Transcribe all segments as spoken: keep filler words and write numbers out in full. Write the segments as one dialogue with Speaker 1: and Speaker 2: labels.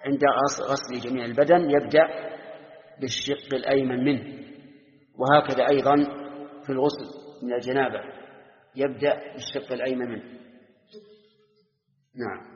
Speaker 1: عند غسل جميع البدن يبدأ بالشق الأيمن منه، وهكذا أيضا في الغسل من الجنابة يبدأ بالشق الأيمن منه. نعم.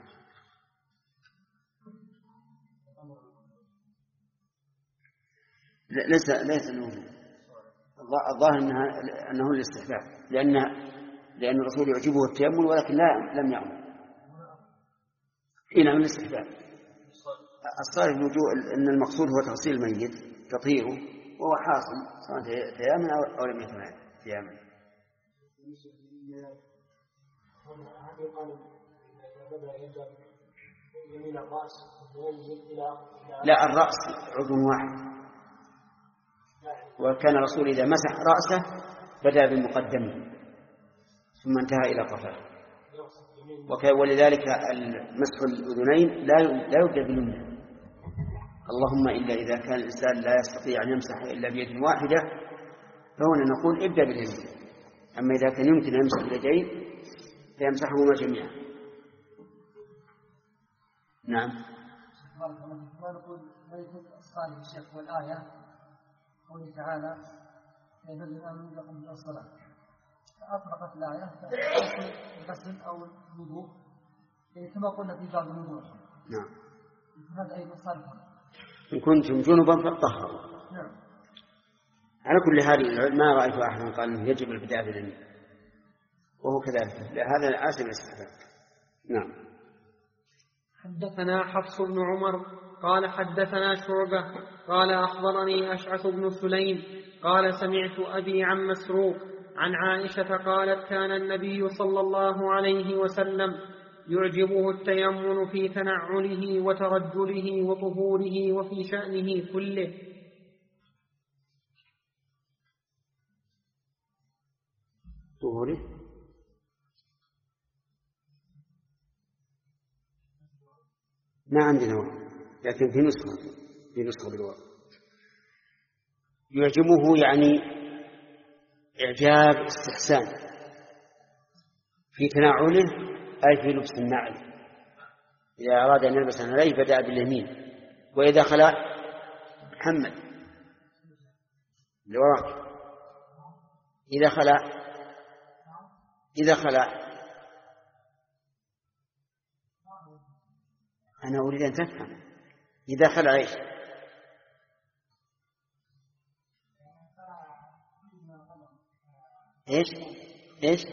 Speaker 1: ليس ليس الظاهر أنها أنه الاستحباب، لأن لأن الرسول يعجبه التيمم ولكن لا لم يعمل. إيه نعم الاستحباب. الصالح الوجوء أن المقصود هو تغسيل الميت تطهيره، وهو حاصل سواء تيامن أو لم يكن تيامن. لا، الرأس عضو واحد، وكان الرسول إذا مسح رأسه بدأ بالمقدم ثم انتهى إلى قفاه، ولذلك مسح الأذنين لا يبدأ باليمنى، اللهم إلا إذا كان الإنسان لا يستطيع أن يمسح إلا بيد واحدة فهنا نقول ابدأ باليمين، أما إذا كان يمكن أن يمسح باليدين فيمسحهما جميعا. نعم.
Speaker 2: ونقول ويكون الصالح الشيخ والآية قوله تعالى يدل أن يقوم بالصلاة، فأطلقت الآية فأصل الغسل أو الوضوء كما قلنا في باب الوضوء.
Speaker 1: نعم.
Speaker 2: هذا أيضا صالح.
Speaker 1: إن كنتم جنبا فاطهروا.
Speaker 2: نعم.
Speaker 1: على كل حال ما رأيت أحدا قال إنه يجب البداية باليمين، وهو كذلك، هذا عاشر الاستحباب. نعم.
Speaker 3: حدثنا حفص بن عمر قال حدثنا شعبة قال أخبرني أشعث بن سليم قال سمعت أبي عن مسروق عن عائشة قالت كان النبي صلى الله عليه وسلم يعجبه التيمم في تنعله وترجله وطهوره وفي شأنه كله.
Speaker 1: طهوره ما عندنا وقت، لكن في نسخة في نسخة بالوقت يعجبه يعني إعجاب استحسان في تناعله، أي في لبس النعل، إذا أراد أن يلبس عليه بدأ باليمين، وإذا خلع محمد لوراك إذا خلع إذا خلع أنا أريد أن تفهم إذا خلع إيش؟ إيش إيش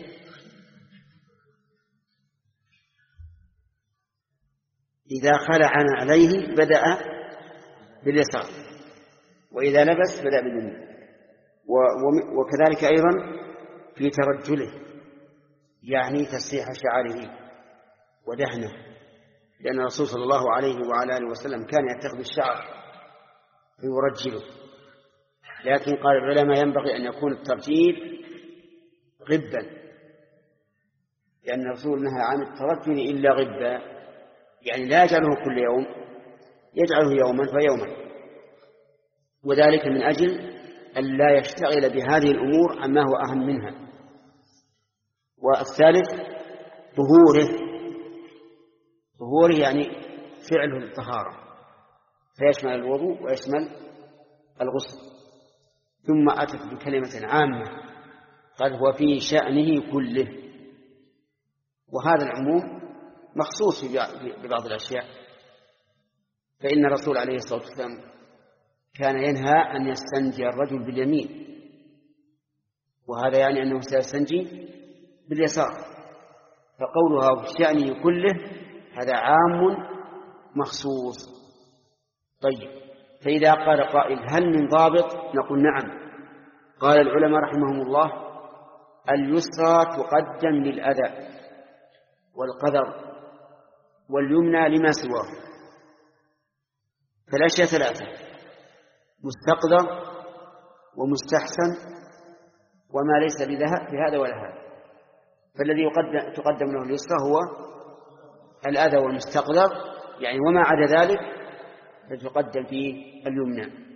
Speaker 1: إذا خلع عليه بدأ باليسار، وإذا لبس بدأ باليمين، وكذلك أيضا في ترجله يعني تسريح شعره ودهنه، لأن الرسول صلى الله عليه وعلى آله وسلم كان يتخذ الشعر ويرجله، لكن قال العلماء ينبغي أن يكون الترجيل غبا، لأن الرسول نهى عن الترجل إلا غبا، يعني لا يجعله كل يوم، يجعله يوما فيوما، وذلك من أجل أن لا يشتغل بهذه الأمور عما هو أهم منها. والثالث طهوره طهوره يعني فعله الطهارة، فيشمل الوضوء ويشمل الغسل، ثم أتت بكلمة عامة قال هو في شأنه كله، وهذا العموم مخصوص ببعض الأشياء، فإن الرسول عليه الصلاة والسلام كان ينهى أن يستنجي الرجل باليمين، وهذا يعني أنه سيستنجي باليسار، فقولها في شأنه كله هذا عام مخصوص. طيب، فإذا قال قائل هل من ضابط؟ نقول نعم. قال العلماء رحمهم الله اليسرى تقدم للأذى والقدر، واليمنى لما سواه، فالأشياء ثلاثة: مستقدر ومستحسن وما ليس بهذا ولا هذا، فالذي يقدم تقدم له اليسرى هو الأذى والمستقدر، يعني وما عدا ذلك فتقدم فيه اليمنى.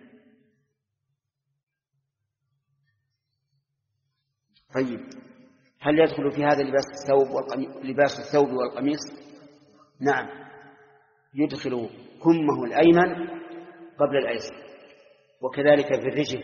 Speaker 1: طيب، هل يدخل في هذا لباس الثوب والقميص لباس الثوب والقميص؟ نعم يدخل كمه الأيمن قبل الأيسر، وكذلك في الرجل.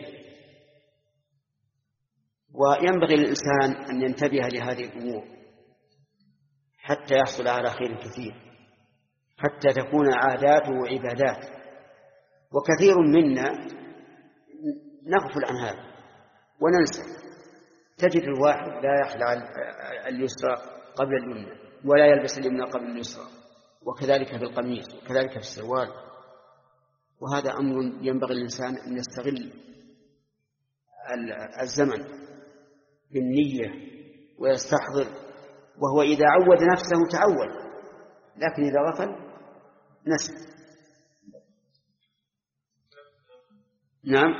Speaker 1: وينبغي للإنسان أن ينتبه لهذه الأمور حتى يحصل على خير كثير، حتى تكون عاداته عبادات. وكثير منا نغفل عن هذا وننسى. تجد الواحد لا يخلع اليسرى قبل اليمنى، ولا يلبس اليمنى قبل اليسرى، وكذلك في القميص، وكذلك في السروال. وهذا أمر ينبغي الإنسان أن يستغل الزمن بالنية ويستحضر، وهو إذا عود نفسه تعود، لكن إذا غفل نسي. نعم.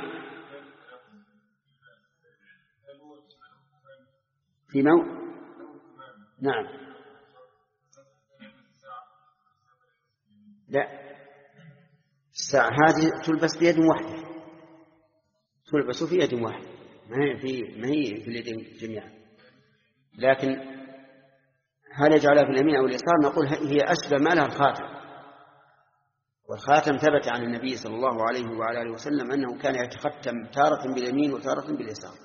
Speaker 1: في موت. نعم. لا، الساعة هذه تلبس بيد واحدة، تلبس في يد واحدة، ما هي في ما هي في اليدين جميعا. لكن هل يجعلها في اليمين أو اليسار؟ نقول هي أشبه ما لها الخاتم. والخاتم ثبت عن النبي صلى الله عليه وعلى آله وسلم أنه كان يتختم تارة باليمين وتارة باليسار.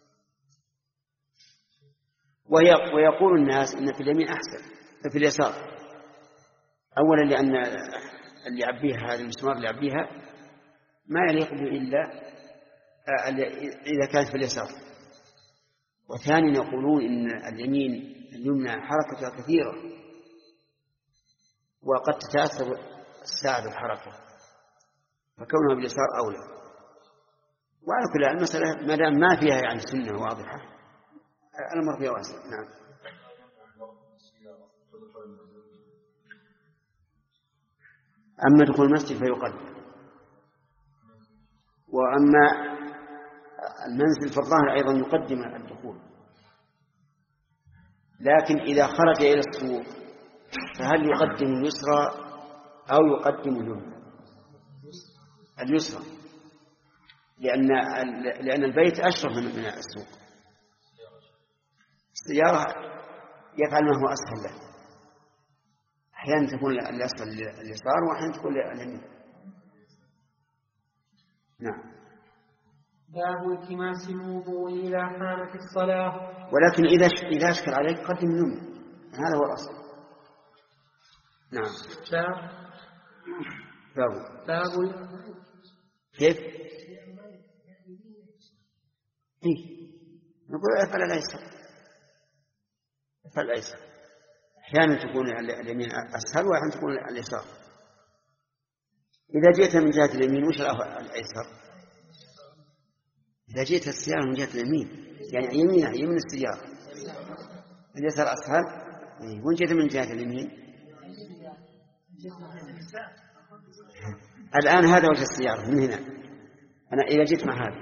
Speaker 1: ويقول الناس إن في اليمين أحسن في اليسار، أولا لأن اللي يعبيها هذا المسمار اللي يعبيها ما يليق به إلا إذا كانت في اليسار. وثانيا يقولون إن اليمين اليمنى حركتها كثيرة وقد تتأثر الساعة بالحركة، فكونها باليسار أولى. وعلى كل حال المسألة ما دام ما فيها يعني سنة واضحة الأمر فيها واسع. نعم. أما دخول المسجد فيقدم، وأما المنزل فالظاهر أيضا يقدم الدخول. لكن إذا خرج إلى السوق فهل يقدم اليسرى أو يقدم اليمنى؟ اليسرى، لأن لأن البيت أشرف من السوق. السيارة يفعل ما هو أسهل له، أحيانا تكون الأسفل اليسار وأحيانا تكون اليمين. نعم.
Speaker 3: باب التماس الوضوء إذا حانت الصلاة.
Speaker 1: ولكن إذا إذا أشكل عليك قدم اليمنى، هذا هو الأصل. نعم. باب
Speaker 3: باب
Speaker 1: كيف؟ إيه؟ نقول افعل الايسر، افعل الايسر. احيانا تكون اليمين اسهل واحيانا تكون اليسار. اذا جئت من جهه اليمين وش الايسر؟ اذا جئت السياره من جهه اليمين يعني يمينها يمين السياره اليسار اسهل. وان جئت من جهه اليمين الآن هذا وجه السيارة من هنا. أنا إذا جيت مع هذا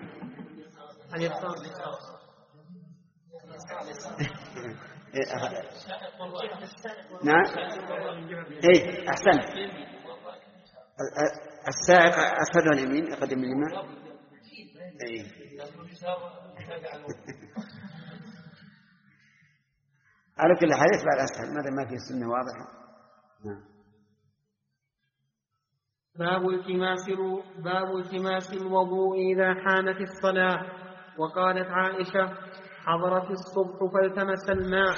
Speaker 1: نعم. إيه أحسن. السائق أسفل اليمين يقدم اليمين. إيه. على كل حال يتبع الأسهل ماذا ما في السنة واضحة. نعم.
Speaker 3: باب التماس باب التماس الوضوء إذا حانت الصلاة. وقالت عائشة: حضرت الصبح فالتمس الماء.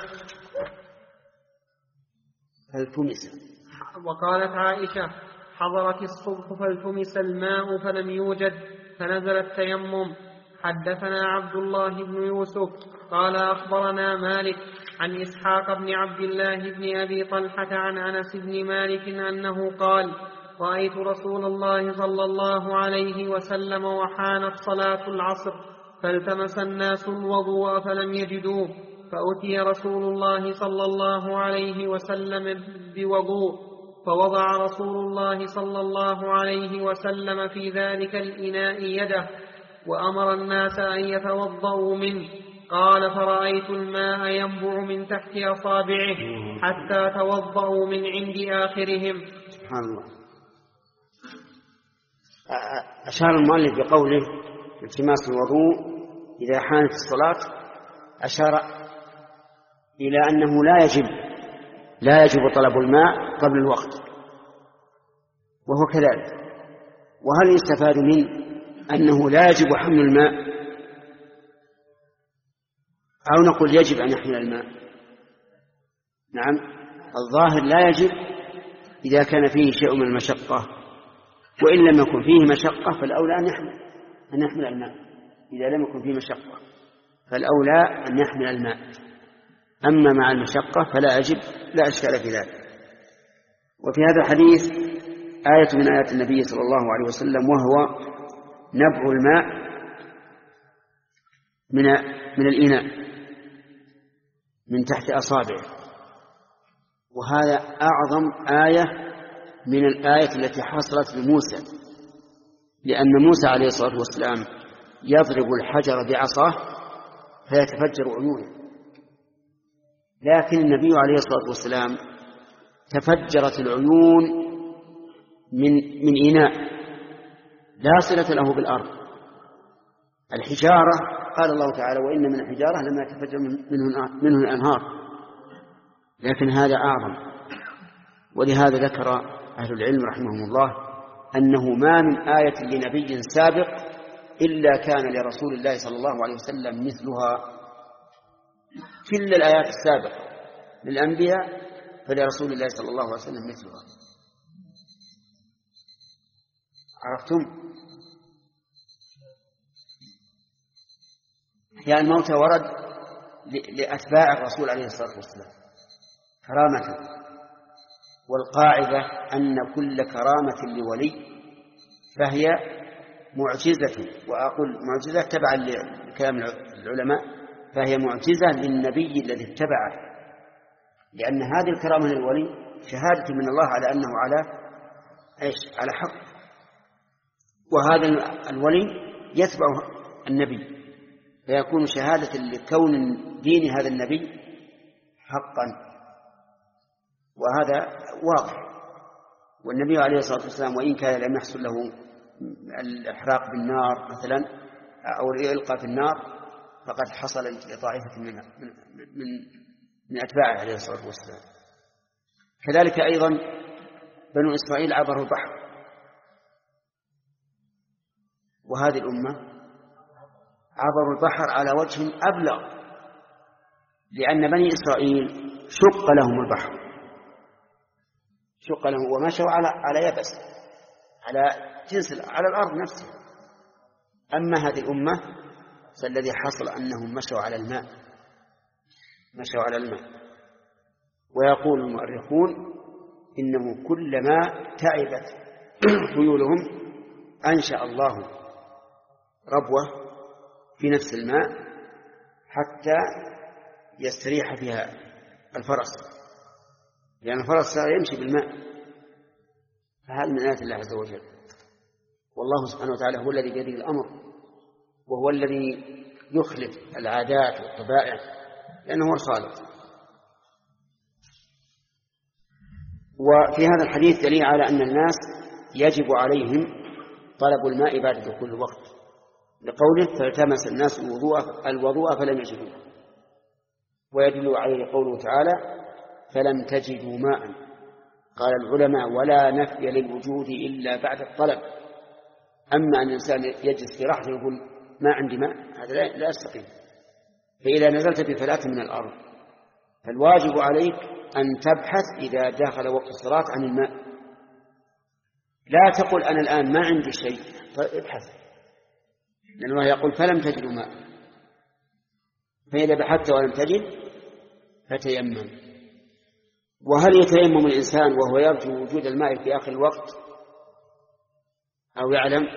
Speaker 1: فالتمس.
Speaker 3: وقالت عائشة: حضرت الصبح فالتمس الماء فلم يوجد فنزل التيمم. حدثنا عبد الله بن يوسف قال أخبرنا مالك عن إسحاق بن عبد الله بن أبي طلحة عن أنس بن مالك أنه قال: رأيت رسول الله صلى الله عليه وسلم وحانت صلاة العصر فالتمس الناس الوضوء فلم يجدوه، فأتي رسول الله صلى الله عليه وسلم بوضوء، فوضع رسول الله صلى الله عليه وسلم في ذلك الإناء يده وأمر الناس أن يتوضأوا منه. قال: فرأيت الماء ينبع من تحت أصابعه حتى توضأوا من عند آخرهم.
Speaker 1: سبحان الله. أشار المؤلف بقوله التماس الوضوء إذا حانت الصلاة، أشار إلى أنه لا يجب لا يجب طلب الماء قبل الوقت، وهو كذلك. وهل يستفاد منه أنه لا يجب حمل الماء، أو نقول يجب أن يحمل الماء؟ نعم، الظاهر لا يجب إذا كان فيه شيء من المشقة، وإن لم يكن فيه مشقة فالأولى أن يحمل أن يحمل الماء. إذا لم يكن فيه مشقة فالأولى أن يحمل الماء، أما مع المشقة فلا يجب، لا إشكال في ذلك. وفي هذا الحديث آية من آيات النبي صلى الله عليه وسلم، وهو نبع الماء من من الإناء من تحت أصابعه، وهذا أعظم آية من الآية التي حصلت بموسى، لأن موسى عليه الصلاة والسلام يضرب الحجر بعصاه فيتفجر عيونه، لكن النبي عليه الصلاة والسلام تفجرت العيون من من إناء لا صلة له بالأرض. الحجارة قال الله تعالى: وإن من الحجارة لما يتفجر منه, منه الأنهار، لكن هذا أعظم. ولهذا ذكر أهل العلم رحمهم الله أنه ما من آية لنبي سابق إلا كان لرسول الله صلى الله عليه وسلم مثلها. كل الآيات السابقة للأنبياء فلرسول الله صلى الله عليه وسلم مثلها. عرفتم؟ يعني الموت ورد لأتباع الرسول عليه الصلاة والسلام كرامة، والقاعدة أن كل كرامة لولي فهي معجزة، وأقول معجزة تبعا لكلام العلماء، فهي معجزة للنبي الذي اتبعه، لأن هذه الكرامة للولي شهادة من الله على أنه على إيش؟ على حق، وهذا الولي يتبع النبي، فيكون شهادة لكون دين هذا النبي حقا، وهذا واضح. والنبي عليه الصلاة والسلام وإن كان لم يحصل له الإحراق بالنار مثلا أو الإلقاء في النار، فقد حصل لطائفة من من من أتباعه عليه الصلاة والسلام. كذلك أيضا بنو إسرائيل عبروا البحر، وهذه الأمة عبروا البحر على وجه أبلغ، لأن بني إسرائيل شق لهم البحر، شق لهم ومشوا على على يبس، على جنس على الأرض نفسها. أما هذه الأمة فالذي حصل أنهم مشوا على الماء، مشوا على الماء. ويقول المؤرخون إنه كلما تعبت خيولهم أنشأ الله ربوة في نفس الماء حتى يستريح فيها الفرس، لأن يعني الفرس يمشي بالماء. فهذا من آيات الله عز وجل، والله سبحانه وتعالى هو الذي بيده الأمر، وهو الذي يخلف العادات والطبائع، لأنه هو الخالق. وفي هذا الحديث دليل على أن الناس يجب عليهم طلب الماء بعد دخول الوقت، لقوله: فالتمس الناس الوضوء الوضوء فلم يجدوه. ويدل عليه قوله تعالى: فلم تجدوا ماء. قال العلماء: ولا نفي للوجود إلا بعد الطلب. أما أن الإنسان يجلس في رحله ويقول ما عندي ماء، هذا لا يستقيم. فإذا نزلت بفلاة من الأرض فالواجب عليك أن تبحث إذا دخل وقت الصلاة عن الماء. لا تقل أنا الآن ما عندي شيء، ابحث، لأن الله يقول: فلم تجدوا ماء. فإذا بحثت ولم تجد فتيمم. وهل يتيمم الإنسان وهو يرجو وجود الماء في آخر الوقت أو يعلم؟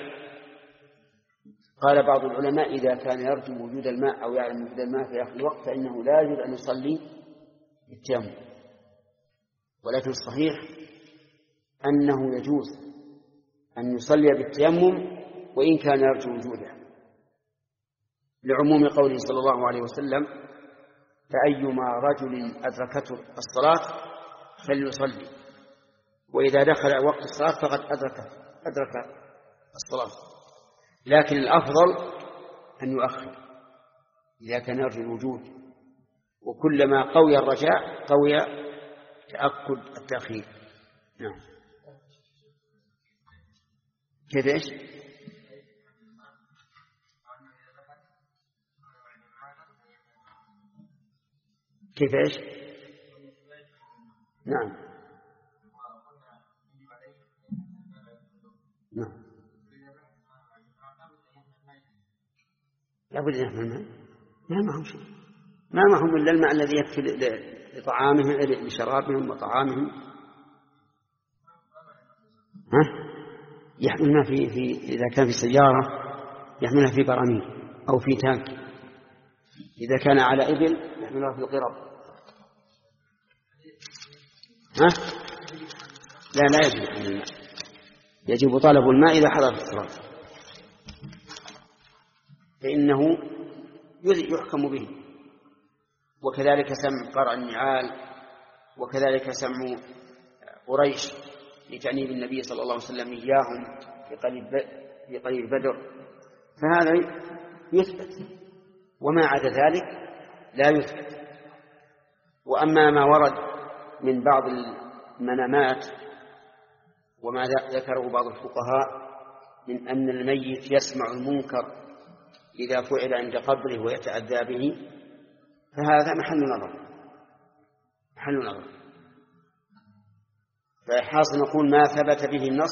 Speaker 1: قال بعض العلماء: إذا كان يرجو وجود الماء أو يعلم وجود الماء في آخر الوقت فإنه لا يجوز أن يصلي بالتيمم، ولكن الصحيح أنه يجوز أن يصلي بالتيمم وإن كان يرجو وجوده، لعموم قوله صلى الله عليه وسلم: فأيما رجل أدركته الصلاة فليصلي، وإذا دخل وقت الصلاة فقد أدرك أدرك الصلاة. لكن الأفضل أن يؤخر إذا كان يرجو الوجود، وكلما قوي الرجاء قوي تأكد التأخير. نعم. كيف إيش؟ كيف إيش؟ نعم نعم لابد أن يحمل الماء، ما معهم شيء، ما معهم إلا الماء الذي يكفي لطعامهم لشرابهم وطعامهم. ها؟ يحمل ما في في إذا كان في سيارة يحملها في براميل أو في تانك، إذا كان على إبل يحملها في قرب. ها؟ لا لا يجب الماء، يجب طلب الماء إذا حضر الصلاة، فإنه يحكم به. وكذلك سمع قرع النعال، وكذلك سمع قريش لتعنيب النبي صلى الله عليه وسلم إياهم في قليل بدر، فهذا يثبت، وما عدا ذلك لا يثبت. وأما ما ورد من بعض المنامات وما ذكره بعض الفقهاء من أن الميت يسمع المنكر إذا فعل عند قبره ويتأذى به، فهذا محل نظر محل نظر فحاصل نقول ما ثبت به النص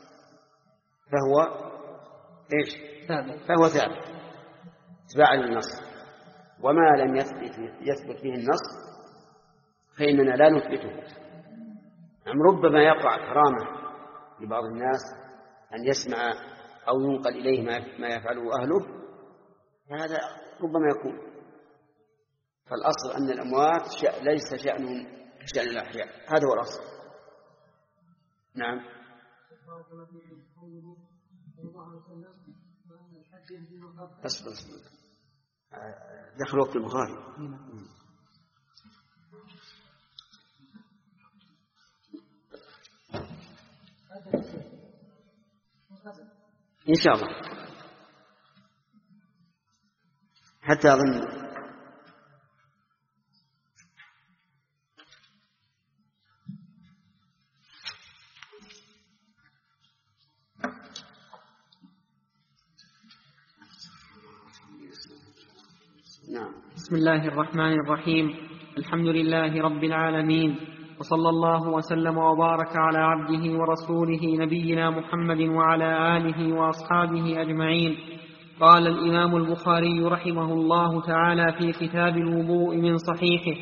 Speaker 1: فهو إيش؟ ثابت. فهو ثابت اتباعا للنص، وما لم يثبت, يثبت به النص فإننا لا نثبته. أم ربما يقع كرامة لبعض الناس أن يسمع أو ينقل إليه ما يفعله أهله، هذا ربما يكون. فالأصل أن الأموات شأ ليس شأنهم كشأن الأحياء، هذا هو الأصل. نعم. أصبر أصبر دخل وقت البخاري. إن شاء الله، حتى أظن
Speaker 3: نعم. بسم الله الرحمن الرحيم، الحمد لله رب العالمين، وصلى الله وسلم وبارك على عبده ورسوله نبينا محمد وعلى آله وأصحابه أجمعين. قال الإمام البخاري رحمه الله تعالى في كتاب الوضوء من صحيحه: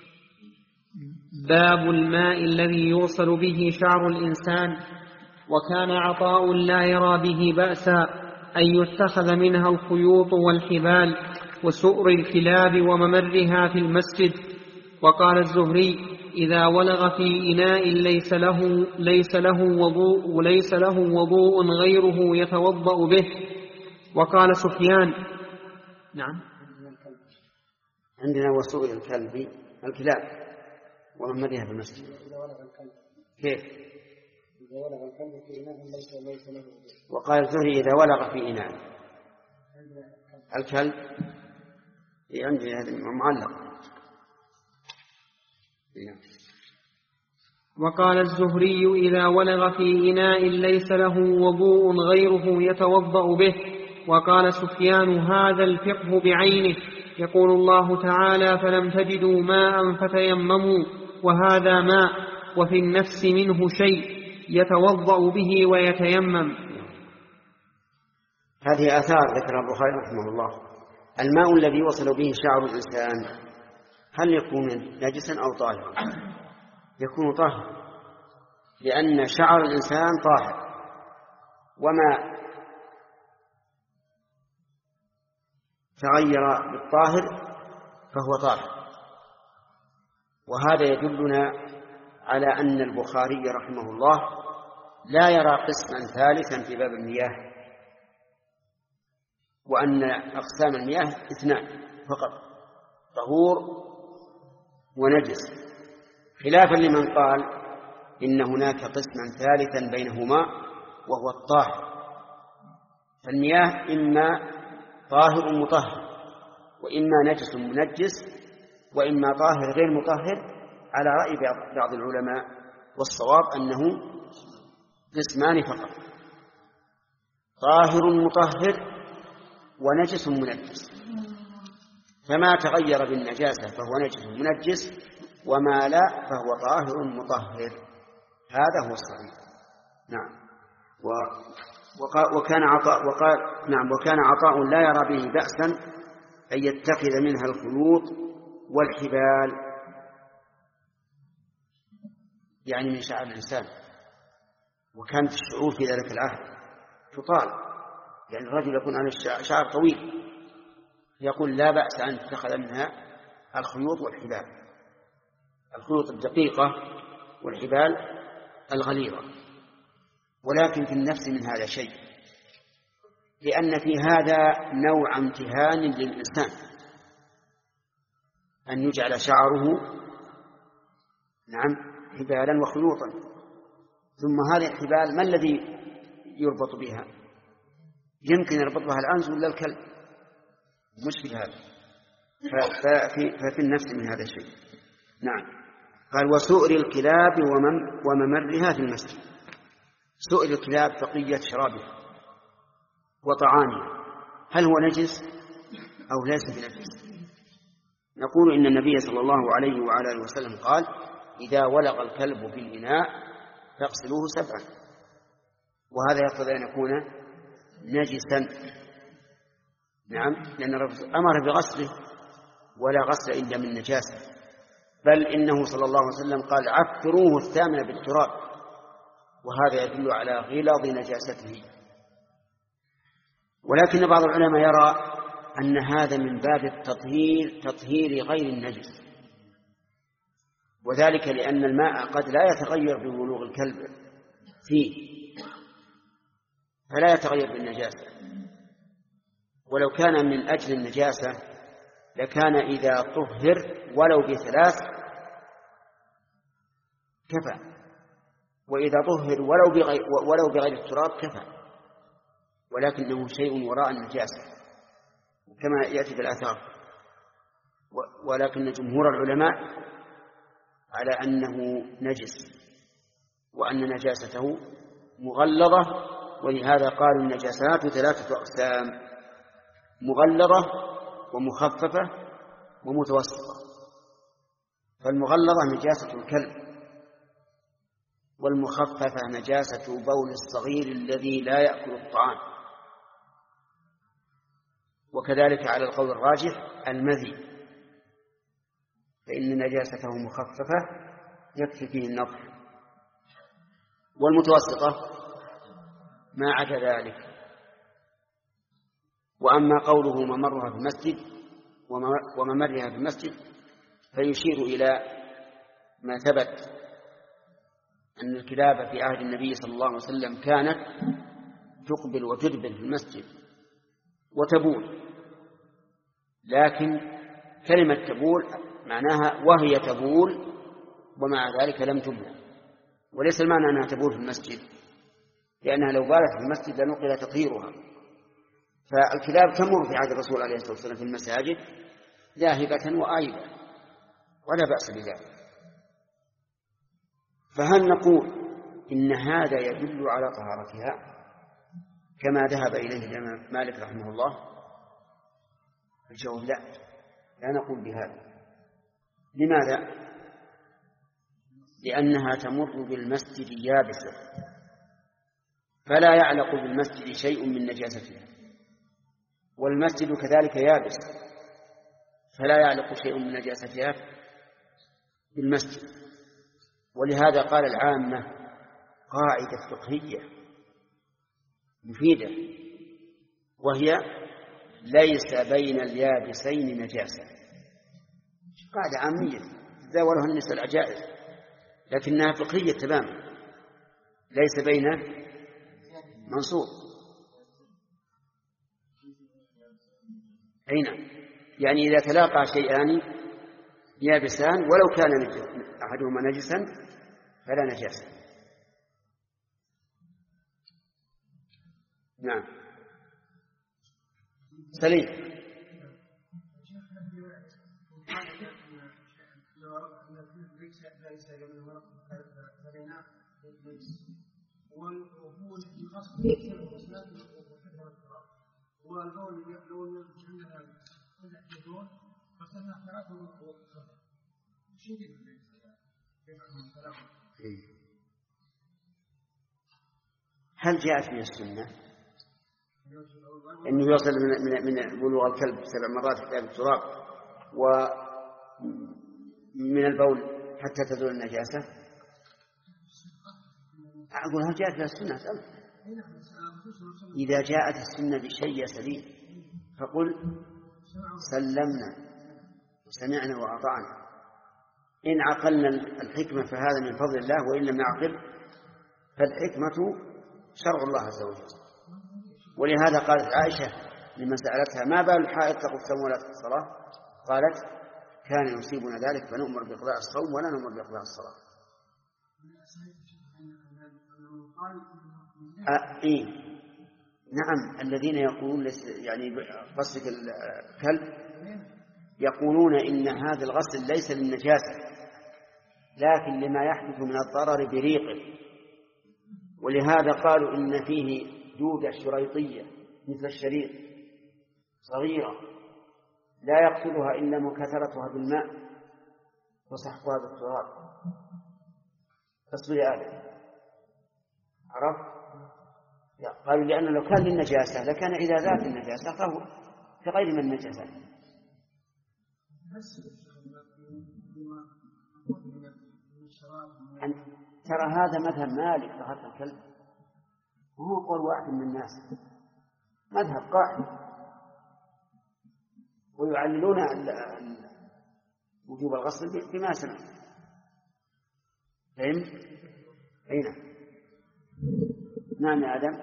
Speaker 3: باب الماء الذي يوصل به شعر الإنسان. وكان عطاء لا يرى به بأسا أن يتخذ منها الخيوط والحبال وسؤر الكلاب وممرها في المسجد. وقال الزهري: إذا ولغ في إناء ليس له ليس له وضوء وليس له وضوء غيره يتوضأ به. وقال سفيان: نعم،
Speaker 1: عندنا وسؤر الكلب الكلاب وممرها في المسجد. كيف؟ وقال الزهري: إذا ولغ في إناء الكلب عندي هذا معلق.
Speaker 3: وقال الزهري: إذا ولغ في إناء ليس له وضوء غيره يتوضأ به. وقال سفيان: هذا الفقه بعينه، يقول الله تعالى: فلم تجدوا ماء فتيمموا، وهذا ماء، وفي النفس منه شيء يتوضأ به ويتيمم.
Speaker 1: هذه آثار ذكرها البخاري رحمه الله. الماء الذي وصل به شعر الإنسان هل يكون نجسا أو طاهرا؟ يكون طاهرا، لأن شعر الإنسان طاهر، وما تغير بالطاهر فهو طاهر. وهذا يدلنا على أن البخاري رحمه الله لا يرى قسما ثالثا في باب المياه، وأن أقسام المياه اثنان فقط: طهور ونجس، خلافا لمن قال إن هناك قسما ثالثا بينهما وهو الطاهر. فالمياه إما طاهر مطهر، وإما نجس منجس، وإما طاهر غير مطهر، على رأي بعض العلماء، والصواب أنه قسمان فقط. طاهر مطهر ونجس منجس، فما تغير بالنجاسة فهو نجس منجس، وما لا فهو طاهر مطهر. هذا هو الصحيح. نعم. وكان عطاء وقال نعم وكان عطاء لا يرى به بأسا أن يتخذ منها الخيوط والحبال، يعني من شعر الإنسان. وكانت الشعور في ذلك العهد تطال، يعني الرجل يكون على شعر طويل يقول لا بأس أن تتخذ منها الخيوط والحبال، الخيوط الدقيقة والحبال الغليظة. ولكن في النفس من هذا شيء، لأن في هذا نوع امتهان للإنسان، أن يجعل شعره نعم حبالا وخيوطا، ثم هذه الحبال ما الذي يربط بها؟ يمكن يربط بها العنز ولا الكلب، مشكل هذا. ففي, ففي النفس من هذا الشيء. نعم. قال وسؤر الكلاب وممرها في المسجد. سؤر الكلاب بقية شرابها وطعامها، هل هو نجس أو ليس بنجس؟ نقول إن النبي صلى الله عليه وعلى آله وسلم قال إذا ولغ الكلب في الإناء فاغسلوه سبعا، وهذا يقتضي أن يكون نجسا. نعم، لأن الرسول أمر بغسله ولا غسل إلا من نجاسة، بل إنه صلى الله عليه وسلم قال عفروه الثامنة بالتراب، وهذا يدل على غلظ نجاسته. ولكن بعض العلماء يرى أن هذا من باب التطهير، تطهير غير النجس، وذلك لأن الماء قد لا يتغير ببلوغ الكلب فيه، فلا يتغير بالنجاسة. ولو كان من أجل النجاسة لكان إذا طهر ولو بثلاث كفى، وإذا طهر ولو بغير, ولو بغير التراب كفى، ولكنه شيء وراء النجاسة كما يأتي في الآثار. ولكن جمهور العلماء على أنه نجس وأن نجاسته مغلظة، ولهذا قالوا النجاسات ثلاثة أقسام: مغلظة ومخففة ومتوسطة. فالمغلظة نجاسة الكلب، والمخففة نجاسة بول الصغير الذي لا يأكل الطعام، وكذلك على القول الراجح المذي، فإن نجاسته مخففة يكفي فيه النضح. والمتوسطة ما عدا ذلك. وأما قوله ممرها في المسجد وممرها في المسجد فيشير إلى ما ثبت أن الكلاب في عهد النبي صلى الله عليه وسلم كانت تقبل وتدبر في المسجد وتبول، لكن كلمة تبول معناها وهي تبول ومع ذلك لم تبلى، وليس المعنى أنها تبول في المسجد، لأنها لو بالت في المسجد لنقل تطهيرها. فالكلاب تمر في عهد الرسول عليه الصلاة والسلام في المساجد ذاهبة وآيبة ولا بأس بذلك. فهل نقول إن هذا يدل على طهارتها كما ذهب إليه الإمام مالك رحمه الله؟ الجواب لا، لا نقول بهذا. لماذا؟ لأنها تمر بالمسجد يابسة، فلا يعلق بالمسجد شيء من نجاستها، والمسجد كذلك يابس فلا يعلق شيء من نجاستها بالمسجد. ولهذا قال العامة قاعدة فقهية مفيدة، وهي ليس بين اليابسين نجاسة. قاعدة عامية تداولها النساء العجائز، لكنها فقهية تماما. ليس بين منصوب أين يعني إذا تلاقى شيئان يابسان ولو كان أحدهما نجسا فلا نجاسة. نعم سليم.
Speaker 2: والوفود في خصم والبول يقولون عندنا يحدثون فصلنا ثلاثة وقت شديد
Speaker 1: هل جاءت من السنة أنه يوصل من من بلوغ الكلب سبع مرات حتى التراب ومن البول حتى تزول النجاسة؟ أقول هل جاءت من السنة؟ إذا جاءت السنة بشيء سليم فقل سلمنا وسمعنا وأطعنا. إن عقلنا الحكمة فهذا من فضل الله، وإن لم نعقل فالحكمة شرع الله عز وجل. ولهذا قالت عائشة لما سألتها ما بال الحائض تقف الصوم ولا تقف الصلاة؟ قالت كان يصيبنا ذلك فنؤمر بقضاء الصوم ولا نؤمر بقضاء الصلاة. أه إيه نعم، الذين يقولون يعني غسل الكلب يقولون إن هذا الغسل ليس للنجاسة لكن لما يحدث من الضرر بريقه، ولهذا قالوا إن فيه دودة شريطية مثل الشريط صغيرة لا يقتلها إلا مكاثرتها بالماء وسحقها بالتراب. اصبر يا آدم، عرفت؟ قالوا لأن لو كان للنجاسة لكان إذا ذات النجاسة فهو كغير من النجاسة. ترى هذا مذهب مالك طهارة الكلب، وهو قول واحد من الناس، مذهب قاعد، ويعللون وجوب الغسل بما سمع. فهمت؟ أين؟ نعم يا آدم.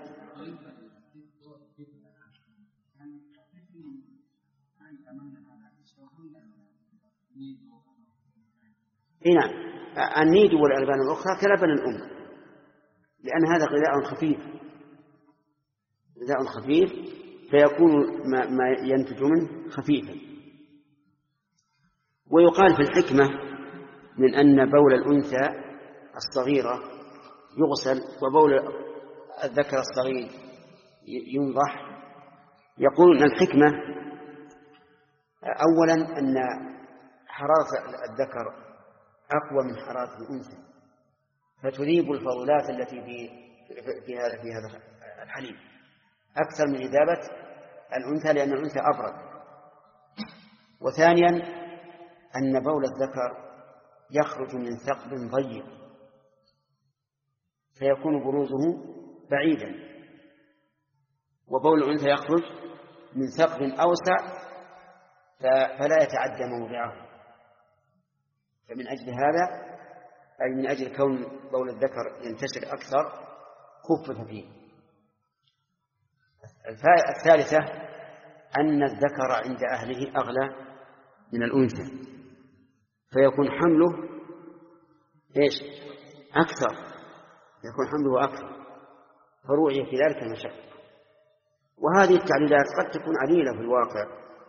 Speaker 1: نعم، النيد والألبان الأخرى كلبن الأم، لأن هذا غذاء خفيف غذاء خفيف فيكون ما, ما ينتج منه خفيفا. ويقال في الحكمة من أن بول الأنثى الصغيرة يغسل وبول الذكر الصغير ينضح. يقول أن الحكمة أولا أن حرارة الذكر أقوى من حرارة الأنثى فتذيب الفضلات التي في في هذا في هذا الحليب أكثر من إذابة الأنثى، لأن الأنثى أبرد. وثانيا أن بول الذكر يخرج من ثقب ضيق فيكون بروزه بعيدا، وبول الأنثى يخرج من ثقب أوسع فلا يتعدى موضعه. فمن أجل هذا أي من أجل كون بول الذكر ينتشر أكثر خفف فيه. الثالثة أن الذكر عند أهله أغلى من الأنثى فيكون حمله إيش أكثر يكون حمله أكثر فروعي في ذلك المشقة. وهذه التعليلات قد تكون عليلة في الواقع،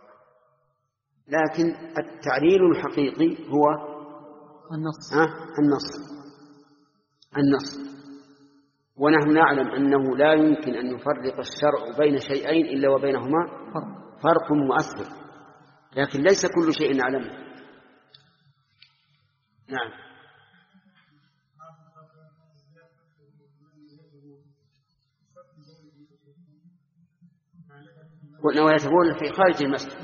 Speaker 1: لكن التعليل الحقيقي هو
Speaker 3: النص
Speaker 1: أه؟ النص النص ونحن نعلم أنه لا يمكن أن يفرق الشرع بين شيئين إلا وبينهما فرق مؤثر، لكن ليس كل شيء نعلمه. نعم. قلنا ويتبول في خارج المسجد.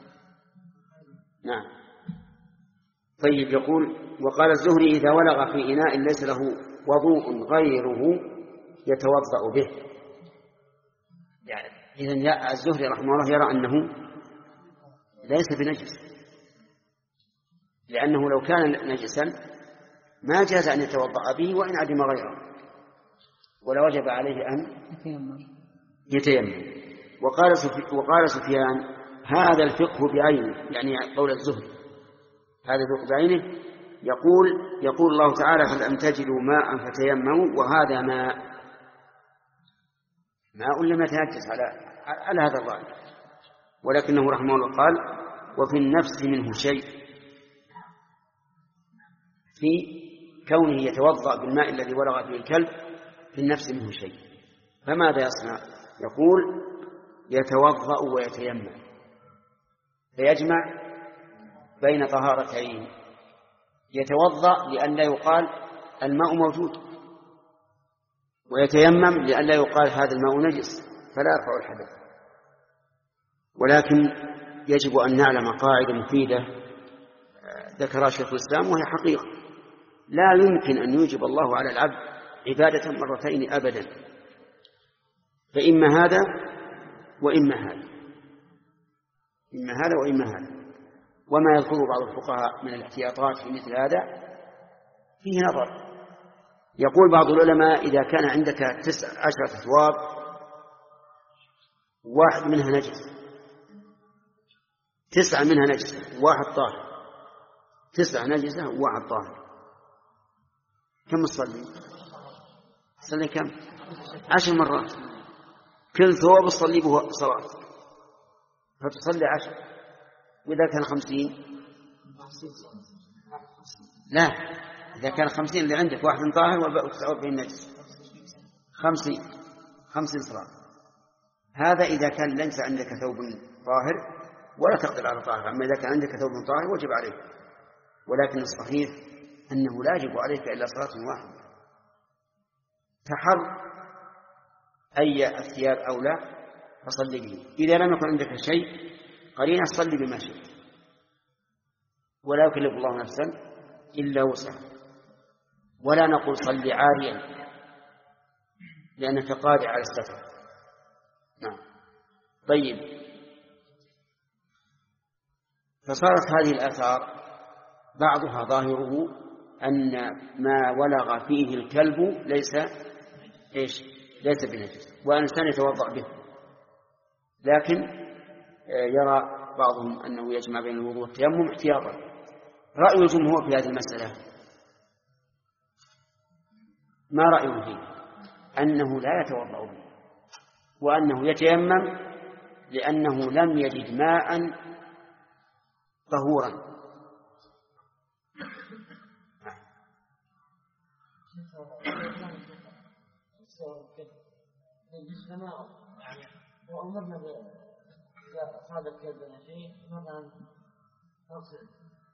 Speaker 1: نعم. طيب، يقول وقال الزهري إذا ولغ في إناء ليس له وضوء غيره يتوضأ به. يعني إذن الزهري رحمه الله يرى أنه ليس بنجس، لأنه لو كان نجسا ما جاز أن يتوضأ به وإن عدم غيره، ولا وجب عليه أن يتيمم. وقال وقال سفيان هذا الفقه بعينه، يعني قول الزهري هذا الفقه بعينه. يقول يقول الله تعالى هل أن تجدوا ماء فتيمموا، وهذا ماء ماء لم يتنجس على على هذا الرأي، ولكنه رحمه الله قال وفي النفس منه شيء، في كونه يتوضأ بالماء الذي ولغ فيه الكلب في النفس منه شيء. فماذا يصنع؟ يقول يتوضأ ويتيمم، فيجمع بين طهارتين. يتوضأ لأن لا يقال الماء موجود، ويتيمم لأن لا يقال هذا الماء نجس فلا يرفع الحدث. ولكن يجب أن نعلم قاعدة مفيدة ذكرها شيخ الإسلام وهي حقيقة: لا يمكن أن يوجب الله على العبد عبادة مرتين أبدا، فإما هذا وإما هذا، إما هذا وإما هذا. وما يذكر بعض الفقهاء من الاحتياطات في مثل هذا فيه نظر. يقول بعض العلماء: إذا كان عندك تسع عشرة ثواب واحد منها نجس، تسعة منها نجسة واحد طاهر، تسعة نجسة وواحد طاهر، كم تصلي؟ تصلي كم؟ عشر مرات، كل ثوب تصلي به صلاة، فتصلي عشر. وإذا كان خمسين لا، إذا كان خمسين اللي عندك واحد طاهر وتسعة وأربعين نجس، خمسين خمسين صلاة. هذا إذا كان ليس عندك ثوب طاهر ولا تقدر على طاهر. أما إذا كان عندك ثوب طاهر وجب عليك، ولكن الصحيح أنه لا يجب عليك إلا صلاة واحدة. تحر أي الثياب أو لا فصلي به. إذا لم يكن عندك شيء قرينة صلي بما شئت، ولا يكلف الله نفسا إلا وسعها. ولا نقول صلي عاريا لأنك قادر على الستر. نعم. طيب، فصارت هذه الآثار بعضها ظاهره أن ما ولغ فيه الكلب ليس إيش؟ ليس بنجس، والإنسان يتوضأ به. لكن يرى بعضهم أنه يجمع بين الوضوء والتيمم احتياطا. رأي الجمهور في هذه المسألة ما رأيه فيه؟ أنه لا يتوضأ به، وأنه يتيمم لأنه لم يجد ماء طهورا.
Speaker 2: وأمرنا بأصحاب الكلب يا شيخ مثلا نغسل.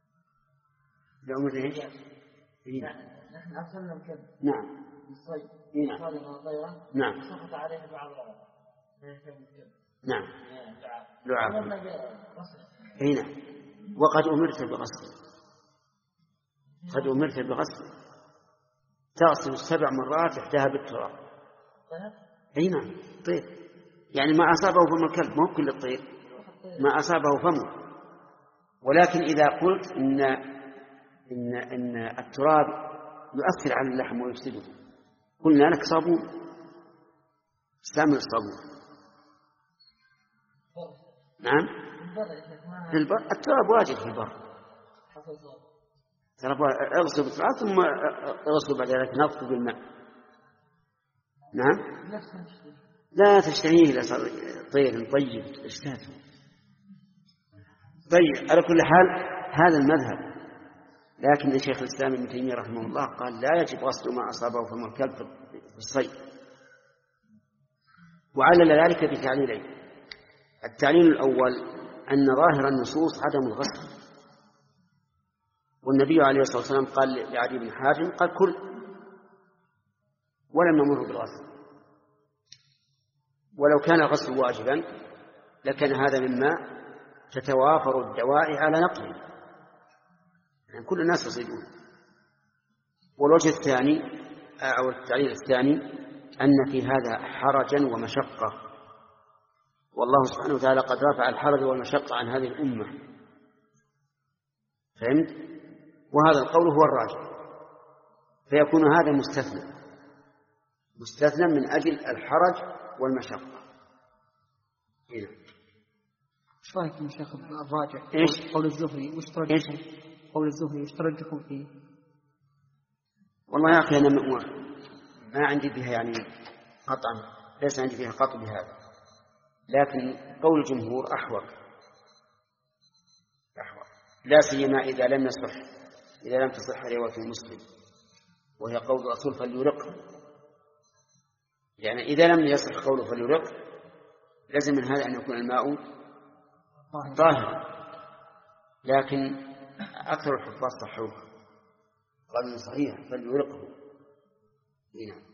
Speaker 1: لأمره إيش؟
Speaker 2: نحن أرسلنا الكلب.
Speaker 1: نعم.
Speaker 2: بالصيد.
Speaker 1: نعم.
Speaker 2: صادق الطيرة.
Speaker 1: نعم.
Speaker 2: سقط عليه بعض من الكلب.
Speaker 1: نعم.
Speaker 2: لعاب. أمرنا بغسل.
Speaker 1: هنا. وقد أمرت بغسل. قد أمرت بغسل. تغسل سبع مرات إحداها بالتراب. أي نعم. طيب. يعني ما أصابه فم الكلب، مو كل الطير ما أصابه فمه. ولكن إذا قلت إن إن إن التراب يؤثر على اللحم ويفسده، قلنا لك صابون، استعمل الصابون. نعم. في البر التراب واجد في البر، اغسل بالتراب ثم اغسل بعد ذلك نظفه بالماء. نعم. لا تشتهيه إلى طير طيب اشتهته. طيب، على كل حال هذا المذهب. لكن الشيخ الإسلام ابن تيمية رحمه الله قال لا يجب غسل ما أصابه فم الكلب في الصيد، وعلل ذلك بتعليلين. التعليل الأول أن ظاهر النصوص عدم الغسل، والنبي عليه الصلاة والسلام قال لعلي بن حاتم قال كل، ولم يأمره بالغسل. ولو كان الغسل واجبا لكان هذا مما تتوافر الدواء على نقله، يعني كل الناس يصيدون. والوجه الثاني أو التعليل الثاني أن في هذا حرجا ومشقة، والله سبحانه وتعالى قد رفع الحرج والمشقة عن هذه الأمة. فهمت؟ وهذا القول هو الراجح، فيكون هذا مستثنى مستثنى من أجل الحرج والمشقة. هنا
Speaker 3: ايش رايكم يا شيخ الراجح؟
Speaker 1: ايش
Speaker 3: قول الزهري وش ترجحون؟ قول الزهري وش ترجحون فيه؟
Speaker 1: والله يا اخي انا مأمور ما عندي بها يعني قطعا، ليس عندي فيها قطع بهذا، لكن قول الجمهور احوط احوط لا سيما اذا لم يصح اذا لم تصح روايه مسلم، وهي قول الرسول فليرق. يعني اذا لم يصح قوله فليرق لازم من هذا أن يكون الماء طاهرا، لكن أكثر الحفاظ صحوه قالوا صحيح بل يرقه. نعم.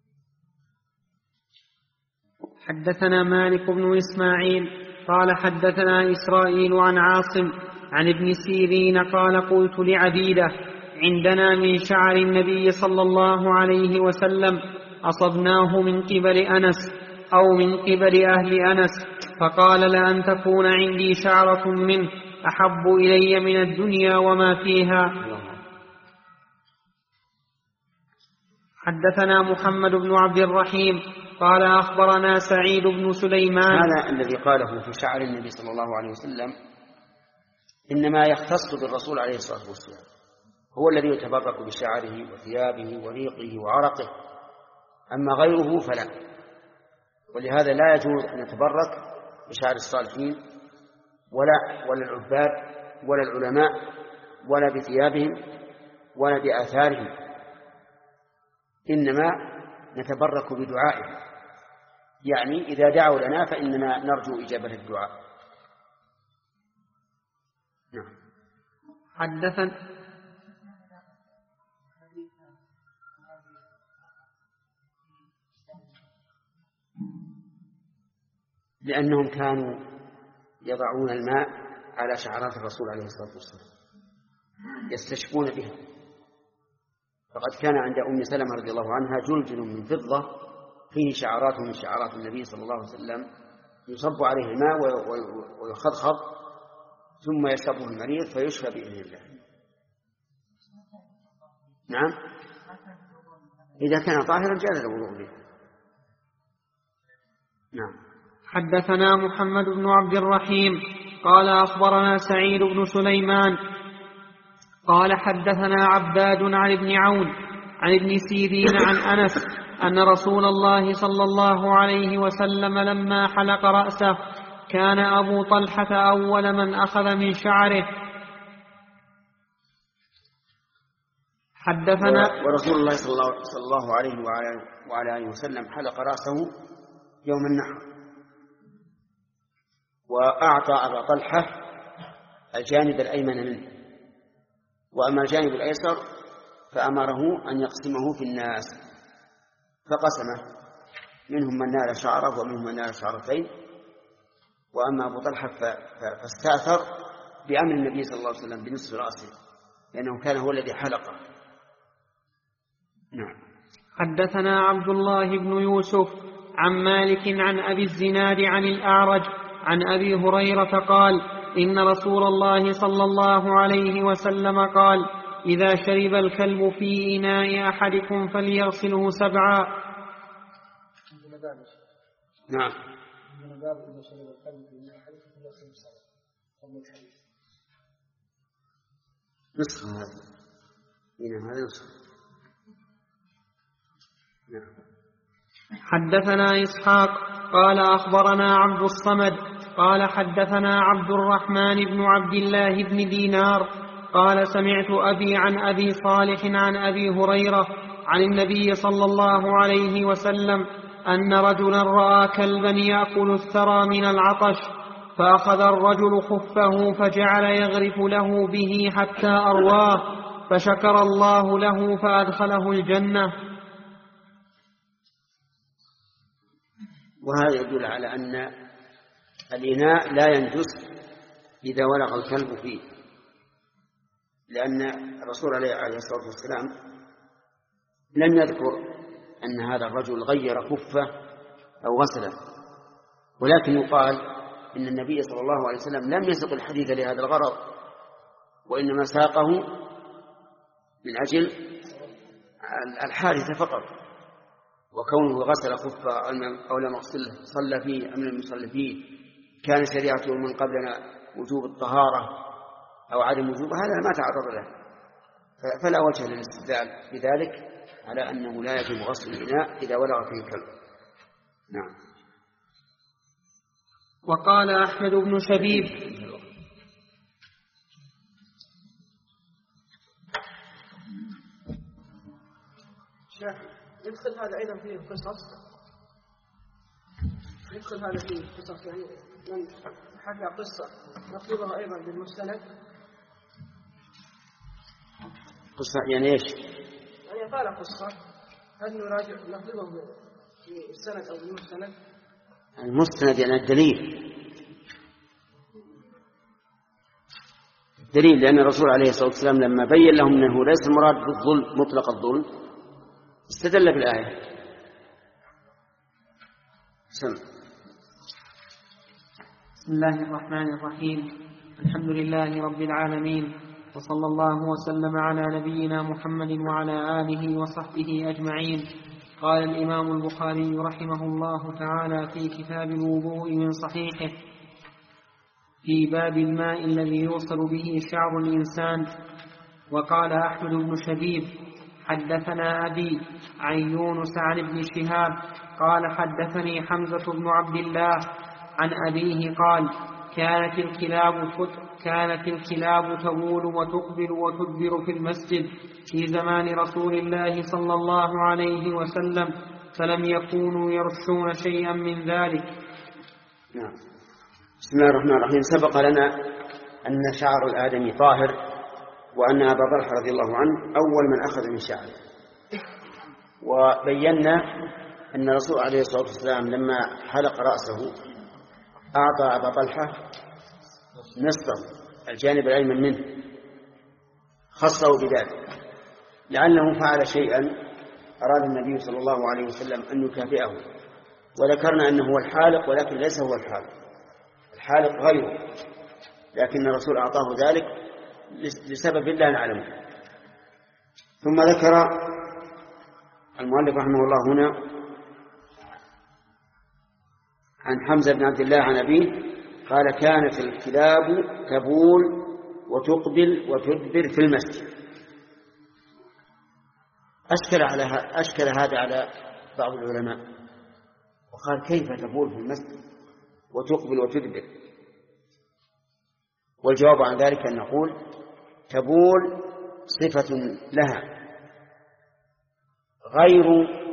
Speaker 3: حدثنا مالك بن إسماعيل قال حدثنا إسرائيل عن عاصم عن ابن سيرين قال قلت لعبيدة عندنا من شعر النبي صلى الله عليه وسلم أصبناه من قبل أنس أو من قبل أهل أنس، فقال لأن تكون عندي شعرة منه أحب إلي من الدنيا وما فيها. حدثنا محمد بن عبد الرحيم قال أخبرنا سعيد بن سليمان.
Speaker 1: هذا الذي قاله في شعر النبي صلى الله عليه وسلم إنما يختص بالرسول عليه الصلاة والسلام، هو الذي يتبرك بشعره وثيابه وريقه وعرقه، أما غيره فلا. ولهذا لا يجوز أن يتبرك بشعر الصالحين ولا ولا العباد ولا العلماء ولا بثيابهم ولا بآثارهم، إنما نتبرك بدعائهم، يعني إذا دعوا لنا فإننا نرجو إجابة الدعاء. نعم.
Speaker 3: حدثنا
Speaker 1: لأنهم كانوا يضعون الماء على شعرات الرسول عليه الصلاة والسلام يستشفون بها، فقد كان عند أم سلمة رضي الله عنها جلجل من فضة فيه شعرات من شعرات النبي صلى الله عليه وسلم يصب عليه الماء ويخضخض ثم يشربه المريض فيشفى بإذن الله. نعم، إذا كان طاهرا جاز الوضوء به. نعم.
Speaker 3: حدثنا محمد بن عبد الرحيم قال أخبرنا سعيد بن سليمان قال حدثنا عباد عن ابن عون عن ابن سيرين عن أنس أن رسول الله صلى الله عليه وسلم لما حلق رأسه كان أبو طلحة أول من أخذ من شعره. حدثنا
Speaker 1: ورسول الله صلى الله عليه وعلى آله وسلم حلق رأسه يوم النحر، وأعطى أبا طلحة الجانب الأيمن منه، وأما الجانب الأيسر فأمره أن يقسمه في الناس فقسمه، منهم من نال شعره ومنهم من نال شعرتين، وأما أبو طلحة فاستأثر بأمر النبي صلى الله عليه وسلم بنصف رأسه لأنه كان هو الذي حلقه. نعم.
Speaker 3: حدثنا عبد الله بن يوسف عن مالك عن أبي الزناد عن الأعرج عن أبي هريرة قال إن رسول الله صلى الله عليه وسلم قال إذا شرب الكلب في إناء أحدكم فليغسله سبعا.
Speaker 1: نعم. نسخة هذا هنا هذا نسخة. نعم.
Speaker 3: حدثنا إسحاق قال أخبرنا عبد الصمد قال حدثنا عبد الرحمن بن عبد الله بن دينار قال سمعت أبي عن أبي صالح عن أبي هريرة عن النبي صلى الله عليه وسلم أن رجلا رأى كلبا يأكل الثرى من العطش، فأخذ الرجل خفه فجعل يغرف له به حتى أرواه، فشكر الله له فأدخله الجنة.
Speaker 1: وهذا يدل على أن الإناء لا ينجس إذا ولغ الكلب فيه، لأن الرسول عليه الصلاة والسلام لم يذكر أن هذا الرجل غير كفه أو غسله، ولكن يقال إن النبي صلى الله عليه وسلم لم يسق الحديث لهذا الغرض، وإنما ساقه من أجل الحادثة فقط، وكونه غسل خفه أو لم يغسله صلى فيه أم لم يصلي فيه كان شريعته من قبلنا وجوب الطهارة أو عدم وجوبها هذا ما تعرض له، فلا وجه للاستدلال بذلك على أنه لا يجب غسل الإناء إذا ولغ فيه الكلب. نعم.
Speaker 3: وقال أحمد بن شبيب
Speaker 2: يدخل هذا أيضا فيه القصص يدخل هذا في قصص، يعني من حكى قصة نطلبها أيضا بالمستند.
Speaker 1: قصة يعني إيش؟
Speaker 2: يعني قال قصة، هل نراجع نطلبه في السند أو بالمستند؟
Speaker 1: المستند يعني الدليل، دليل لأن الرسول عليه الصلاة والسلام لما بين لهم أنه ليس المراد بالظلم مطلق الظلم استدل بالآية. سم.
Speaker 3: بسم الله الرحمن الرحيم. الحمد لله رب العالمين، وصلى الله وسلم على نبينا محمد وعلى آله وصحبه أجمعين. قال الإمام البخاري رحمه الله تعالى في كتاب الوضوء من صحيحه في باب الماء الذي يوصل به شعر الإنسان. وقال أحمد بن شبيب حدثنا أبي عن يونس عن ابن شهاب قال حدثني حمزة بن عبد الله عن أبيه قال كانت الكلاب كانت الكلاب تبول وتقبل وتدبر في المسجد في زمان رسول الله صلى الله عليه وسلم، فلم يكونوا يرشون شيئا من ذلك.
Speaker 1: نعم. بسم الله الرحمن الرحيم. سبق لنا أن شعر الآدمي طاهر، وأن أبا طلحة رضي الله عنه أول من أخذ من شعره، وبينا أن الرسول عليه الصلاة والسلام لما حلق رأسه أعطى أبا طلحة نصف الجانب الأيمن منه، خصه بذلك لأنه فعل شيئا أراد النبي صلى الله عليه وسلم أن يكافئه، وذكرنا أنه هو الحالق ولكن ليس هو الحالق، الحالق غيره، لكن الرسول أعطاه ذلك لسبب لا نعلمه. ثم ذكر المؤلف رحمه الله هنا عن حمزة بن عبد الله عن أبيه قال كانت الكلاب تبول وتقبل وتدبر في المسجد. أشكل, على أشكل هذا على بعض العلماء وقال كيف تبول في المسجد وتقبل وتدبر؟ والجواب عن ذلك أن نقول تبول صفة لها غير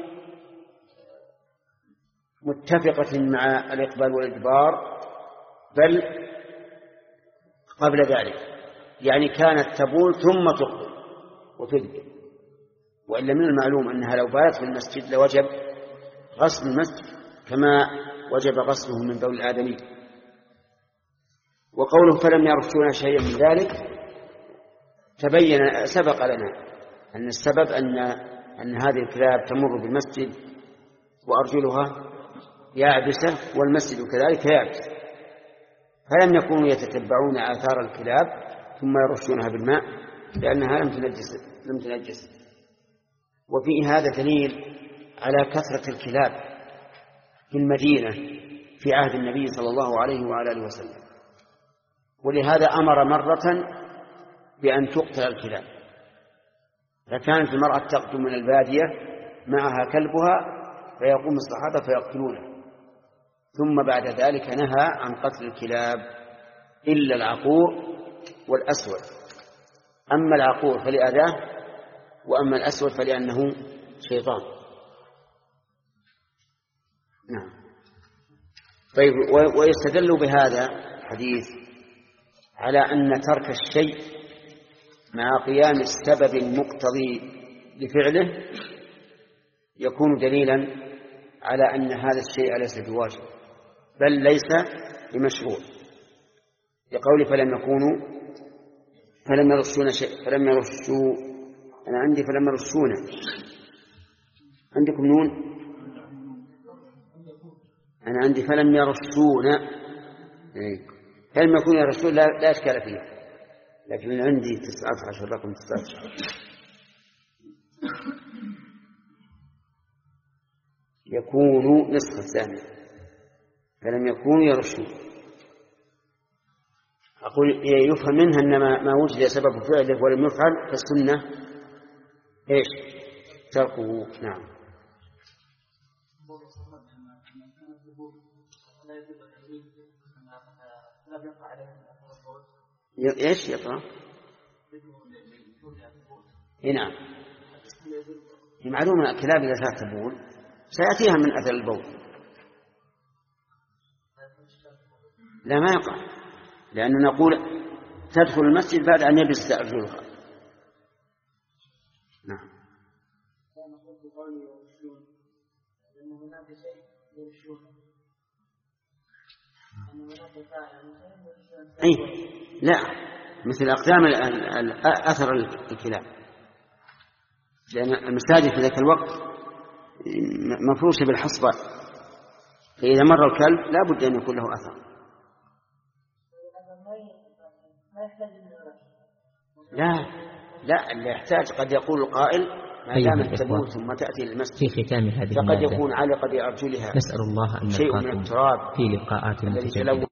Speaker 1: متفقة مع الإقبال والإدبار، بل قبل ذلك، يعني كانت تبول ثم تقبل وتدبر، وإلا من المعلوم أنها لو بالت في المسجد لوجب غسل المسجد كما وجب غسله من بول الآدمي. وقوله فلم يرشون شيئا من ذلك تبين سبق لنا أن السبب أن أن هذه الكلاب تمر بالمسجد وأرجلها يابسة والمسجد كذلك يابس، فلم يكونوا يتتبعون آثار الكلاب ثم يرشونها بالماء لأنها لم تنجس, لم تنجس. وفي هذا دليل على كثرة الكلاب في المدينة في عهد النبي صلى الله عليه وعلى آله وسلم، ولهذا أمر مرة بأن تقتل الكلاب، فكانت المرأة تقدم من البادية معها كلبها فيقوم الصحابة فيقتلونه، ثم بعد ذلك نهى عن قتل الكلاب إلا العقور والأسود، أما العقور فلأذاه وأما الأسود فلأنه شيطان. نعم. طيب، ويستدل بهذا الحديث على أن ترك الشيء مع قيام السبب المقتضي لفعله يكون دليلا على أن هذا الشيء ليس بواجب بل ليس بمشروع، لقول فلم يكونوا فلم يرشون شيء فلم يرشوا. أنا عندي فلم يرشون، عندكم نون؟ أنا عندي فلم يرشون، فلم يكونوا يرشون لا, لا إشكال فيه، لكن عندي تسعة عشر رقم تسعة عشر يكونوا نسخ الثاني فلم يكونوا يرشون. أقول يفهم منها أن ما وجد سبب فعله ولم يفعل فالسنة إيش تركه. نعم. إيش يقرأ؟ نعم. هي معلومة الكلاب إذا صارت تبول سيأتيها من أثر البول، لا ما يقع، لأننا نقول تدخل المسجد بعد أن يلبس أرجلها. نعم. أي لا، مثل أقدام أثر الكلاب، لأن المساجد في ذاك الوقت مفروشة بالحصبة، فإذا مر الكلب لا بد أن يكون له أثر. لا لا، اللي يحتاج قد يقول القائل ما دام تموت ثم تأتي للمسجد
Speaker 4: في ختام هذه
Speaker 1: فقد يكون علق بأرجلها
Speaker 4: نسأل الله أن
Speaker 1: شيء من التراب
Speaker 4: في لقاءات متجددة.